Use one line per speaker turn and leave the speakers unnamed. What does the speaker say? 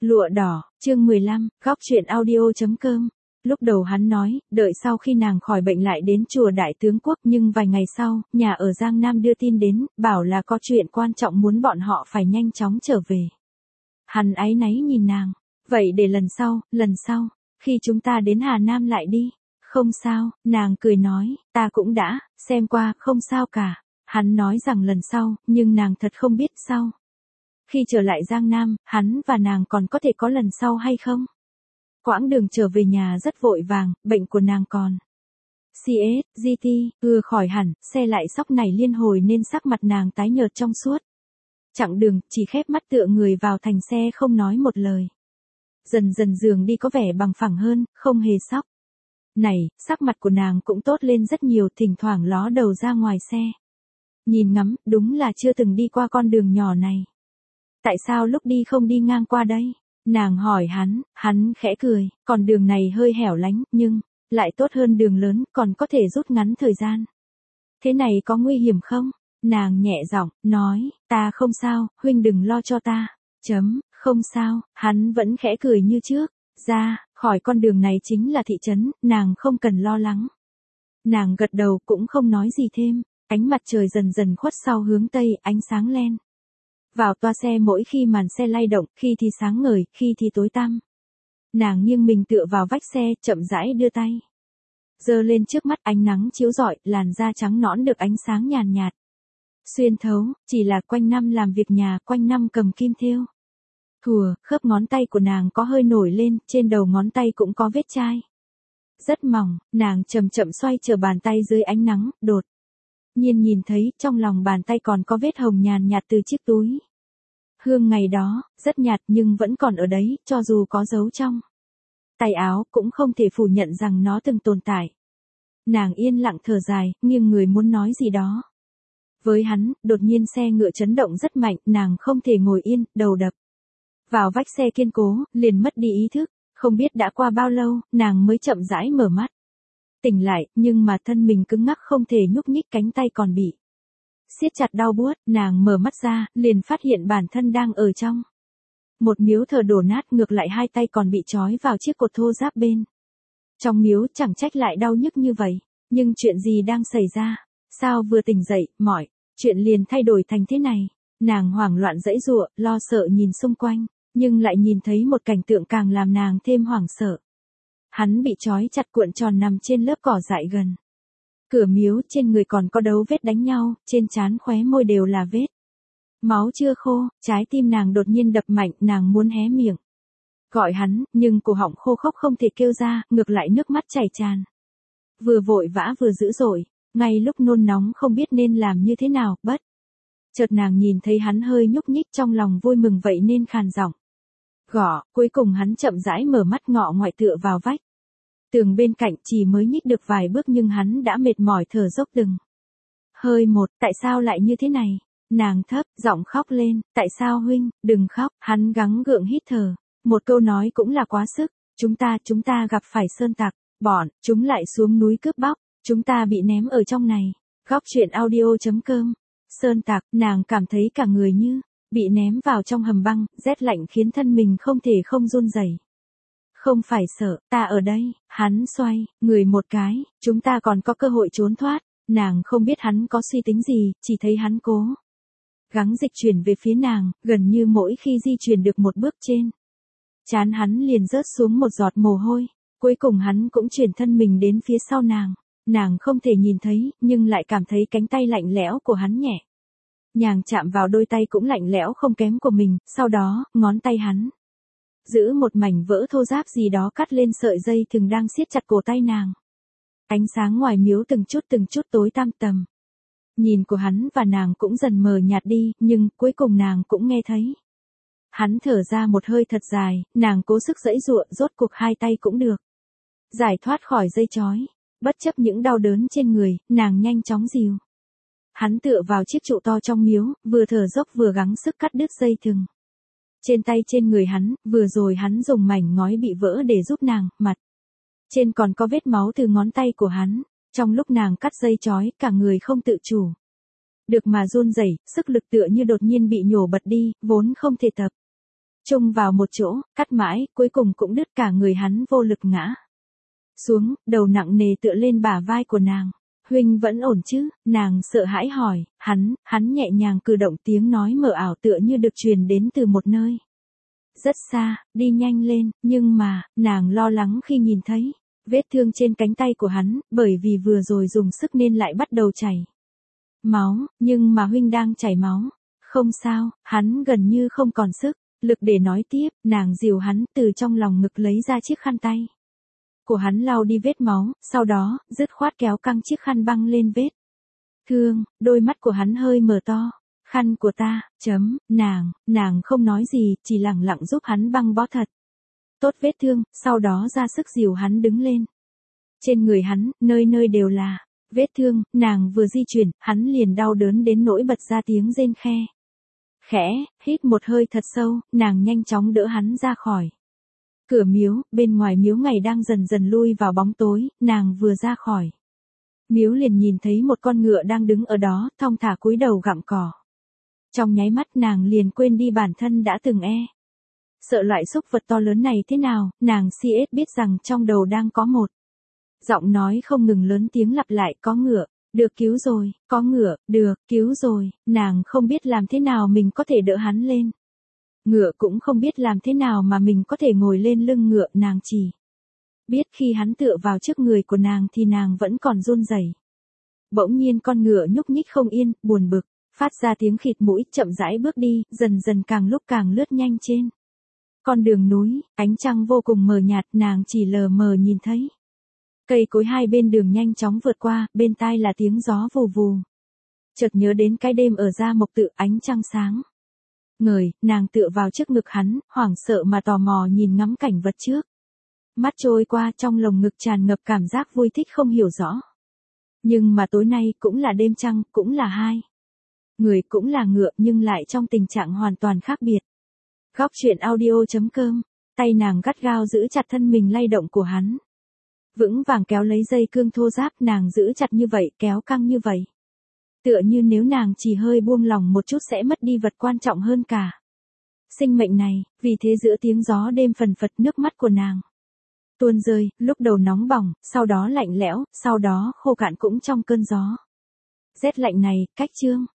Lụa đỏ, chương 15, góc truyện audio.com. Lúc đầu hắn nói, đợi sau khi nàng khỏi bệnh lại đến chùa Đại Tướng Quốc, nhưng vài ngày sau, nhà ở Giang Nam đưa tin đến, bảo là có chuyện quan trọng muốn bọn họ phải nhanh chóng trở về. Hắn áy náy nhìn nàng, vậy để lần sau, khi chúng ta đến Hà Nam lại đi. Không sao, nàng cười nói, ta cũng đã, xem qua, không sao cả. Hắn nói rằng lần sau, nhưng nàng thật không biết sau. Khi trở lại Giang Nam, hắn và nàng còn có thể có lần sau hay không? Quãng đường trở về nhà rất vội vàng, bệnh của nàng còn. CS, GT, khỏi hẳn, xe lại sóc này liên hồi nên sắc mặt nàng tái nhợt trong suốt. Chặng đường, chỉ khép mắt tựa người vào thành xe không nói một lời. Dần dần giường đi có vẻ bằng phẳng hơn, không hề sóc. Này, sắc mặt của nàng cũng tốt lên rất nhiều, thỉnh thoảng ló đầu ra ngoài xe. Nhìn ngắm, đúng là chưa từng đi qua con đường nhỏ này. Tại sao lúc đi không đi ngang qua đây? Nàng hỏi hắn khẽ cười, còn đường này hơi hẻo lánh, nhưng, lại tốt hơn đường lớn, còn có thể rút ngắn thời gian. Thế này có nguy hiểm không? Nàng nhẹ giọng, nói, ta không sao, huynh đừng lo cho ta. Không sao, hắn vẫn khẽ cười như trước. Ra, khỏi con đường này chính là thị trấn, nàng không cần lo lắng. Nàng gật đầu cũng không nói gì thêm, ánh mặt trời dần dần khuất sau hướng tây, ánh sáng len vào toa xe mỗi khi màn xe lay động, khi thì sáng ngời, khi thì tối tăm. Nàng nghiêng mình tựa vào vách xe, chậm rãi đưa tay giơ lên trước mắt, ánh nắng chiếu rọi, làn da trắng nõn được ánh sáng nhàn nhạt xuyên thấu, chỉ là quanh năm làm việc nhà, quanh năm cầm kim thêu. Khớp ngón tay của nàng có hơi nổi lên, trên đầu ngón tay cũng có vết chai. Rất mỏng, nàng chậm chậm xoay trở bàn tay dưới ánh nắng, đột nhiên nhìn thấy, trong lòng bàn tay còn có vết hồng nhàn nhạt từ chiếc túi. Hương ngày đó, rất nhạt nhưng vẫn còn ở đấy, cho dù có dấu trong tay áo, cũng không thể phủ nhận rằng nó từng tồn tại. Nàng yên lặng thở dài, nghiêng người muốn nói gì đó với hắn, đột nhiên xe ngựa chấn động rất mạnh, nàng không thể ngồi yên, đầu đập vào vách xe kiên cố, liền mất đi ý thức. Không biết đã qua bao lâu, nàng mới chậm rãi mở mắt. Tỉnh lại, nhưng mà thân mình cứng ngắc không thể nhúc nhích, cánh tay còn bị siết chặt đau buốt. Nàng mở mắt ra, liền phát hiện bản thân đang ở trong một miếu thờ đổ nát, ngược lại hai tay còn bị trói vào chiếc cột thô ráp bên trong miếu, chẳng trách lại đau nhức như vậy. Nhưng chuyện gì đang xảy ra? Sao vừa tỉnh dậy, mọi chuyện liền thay đổi thành thế này? Nàng hoảng loạn giãy giụa, lo sợ nhìn xung quanh, nhưng lại nhìn thấy một cảnh tượng càng làm nàng thêm hoảng sợ. Hắn bị trói chặt cuộn tròn nằm trên lớp cỏ dại gần cửa miếu, trên người còn có dấu vết đánh nhau, trên trán khóe môi đều là vết máu chưa khô. Trái tim nàng đột nhiên đập mạnh, nàng muốn hé miệng gọi hắn, nhưng cổ họng khô khốc không thể kêu ra, ngược lại nước mắt chảy tràn. Vừa vội vã vừa dữ dội, ngay lúc nôn nóng không biết nên làm như thế nào, bất chợt nàng nhìn thấy hắn hơi nhúc nhích, trong lòng vui mừng vậy nên khàn giọng gõ. Cuối cùng hắn chậm rãi mở mắt, ngọ ngoại tựa vào vách tường bên cạnh, chỉ mới nhích được vài bước nhưng hắn đã mệt mỏi thở dốc từng hơi một. Tại sao lại như thế này? Nàng thấp giọng khóc lên, tại sao huynh? Đừng khóc. Hắn gắng gượng hít thở, một câu nói cũng là quá sức. Chúng ta gặp phải sơn tặc, bọn chúng lại xuống núi cướp bóc, chúng ta bị ném ở trong này. Góc truyện audio.com. Sơn tặc, nàng cảm thấy cả người như bị ném vào trong hầm băng, rét lạnh khiến thân mình không thể không run rẩy. Không phải sợ, ta ở đây. Hắn xoay người một cái, chúng ta còn có cơ hội trốn thoát. Nàng không biết hắn có suy tính gì, chỉ thấy hắn cố gắng dịch chuyển về phía nàng, gần như mỗi khi di chuyển được một bước, trên trán hắn liền rớt xuống một giọt mồ hôi. Cuối cùng hắn cũng chuyển thân mình đến phía sau nàng. Nàng không thể nhìn thấy, nhưng lại cảm thấy cánh tay lạnh lẽo của hắn nhẹ nhàng chạm vào đôi tay cũng lạnh lẽo không kém của mình. Sau đó, ngón tay hắn giữ một mảnh vỡ thô ráp gì đó cắt lên sợi dây thừng đang siết chặt cổ tay nàng. Ánh sáng ngoài miếu từng chút tối tăm tầm. Nhìn của hắn và nàng cũng dần mờ nhạt đi, nhưng cuối cùng nàng cũng nghe thấy hắn thở ra một hơi thật dài. Nàng cố sức giãy giụa, rốt cuộc hai tay cũng được giải thoát khỏi dây trói. Bất chấp những đau đớn trên người, nàng nhanh chóng dìu hắn tựa vào chiếc trụ to trong miếu, vừa thở dốc vừa gắng sức cắt đứt dây thừng trên tay trên người hắn. Vừa rồi hắn dùng mảnh ngói bị vỡ để giúp nàng, mặt trên còn có vết máu từ ngón tay của hắn. Trong lúc nàng cắt dây trói, cả người không tự chủ được mà run rẩy, sức lực tựa như đột nhiên bị nhổ bật đi, vốn không thể tập chung vào một chỗ, cắt mãi, cuối cùng cũng đứt, cả người hắn vô lực ngã xuống, đầu nặng nề tựa lên bả vai của nàng. Huynh vẫn ổn chứ? Nàng sợ hãi hỏi. Hắn nhẹ nhàng cử động, tiếng nói mờ ảo tựa như được truyền đến từ một nơi rất xa. Đi nhanh lên. Nhưng mà, nàng lo lắng khi nhìn thấy vết thương trên cánh tay của hắn, bởi vì vừa rồi dùng sức nên lại bắt đầu chảy máu. Nhưng mà huynh đang chảy máu. Không sao. Hắn gần như không còn sức lực để nói tiếp. Nàng dìu hắn từ trong lòng ngực lấy ra chiếc khăn tay của hắn lau đi vết máu, sau đó, dứt khoát kéo căng chiếc khăn băng lên vết thương. Đôi mắt của hắn hơi mở to. Khăn của ta, nàng không nói gì, chỉ lẳng lặng giúp hắn băng bó thật tốt vết thương, sau đó ra sức dìu hắn đứng lên. Trên người hắn, nơi nơi đều là vết thương, nàng vừa di chuyển, hắn liền đau đớn đến nỗi bật ra tiếng rên khẽ, hít một hơi thật sâu, nàng nhanh chóng đỡ hắn ra khỏi cửa miếu. Bên ngoài miếu ngày đang dần dần lui vào bóng tối, nàng vừa ra khỏi miếu liền nhìn thấy một con ngựa đang đứng ở đó, thong thả cúi đầu gặm cỏ. Trong nháy mắt nàng liền quên đi bản thân đã từng sợ loại súc vật to lớn này thế nào. Nàng si biết rằng trong đầu đang có một giọng nói không ngừng lớn tiếng lặp lại, có ngựa, được cứu rồi, có ngựa, được cứu rồi. Nàng không biết làm thế nào mình có thể đỡ hắn lên ngựa, cũng không biết làm thế nào mà mình có thể ngồi lên lưng ngựa. Nàng chỉ biết khi hắn tựa vào trước người của nàng thì nàng vẫn còn run rẩy. Bỗng nhiên con ngựa nhúc nhích không yên, buồn bực, phát ra tiếng khịt mũi, chậm rãi bước đi, dần dần càng lúc càng lướt nhanh trên con đường núi. Ánh trăng vô cùng mờ nhạt, nàng chỉ lờ mờ nhìn thấy cây cối hai bên đường nhanh chóng vượt qua, bên tai là tiếng gió vù vù. Chợt nhớ đến cái đêm ở Gia Mộc Tự, ánh trăng sáng ngời, nàng tựa vào trước ngực hắn, hoảng sợ mà tò mò nhìn ngắm cảnh vật trước mắt trôi qua, trong lồng ngực tràn ngập cảm giác vui thích không hiểu rõ. Nhưng mà tối nay cũng là đêm trăng, cũng là hai người, cũng là ngựa, nhưng lại trong tình trạng hoàn toàn khác biệt. Góc truyện audio.com. Tay nàng gắt gao giữ chặt thân mình lay động của hắn, vững vàng kéo lấy dây cương thô ráp. Nàng giữ chặt như vậy, kéo căng như vậy, tựa như nếu nàng chỉ hơi buông lòng một chút sẽ mất đi vật quan trọng hơn cả sinh mệnh này. Vì thế giữa tiếng gió đêm phần phật, nước mắt của nàng tuôn rơi, lúc đầu nóng bỏng, sau đó lạnh lẽo, sau đó khô cạn cũng trong cơn gió rét lạnh này. Cách chương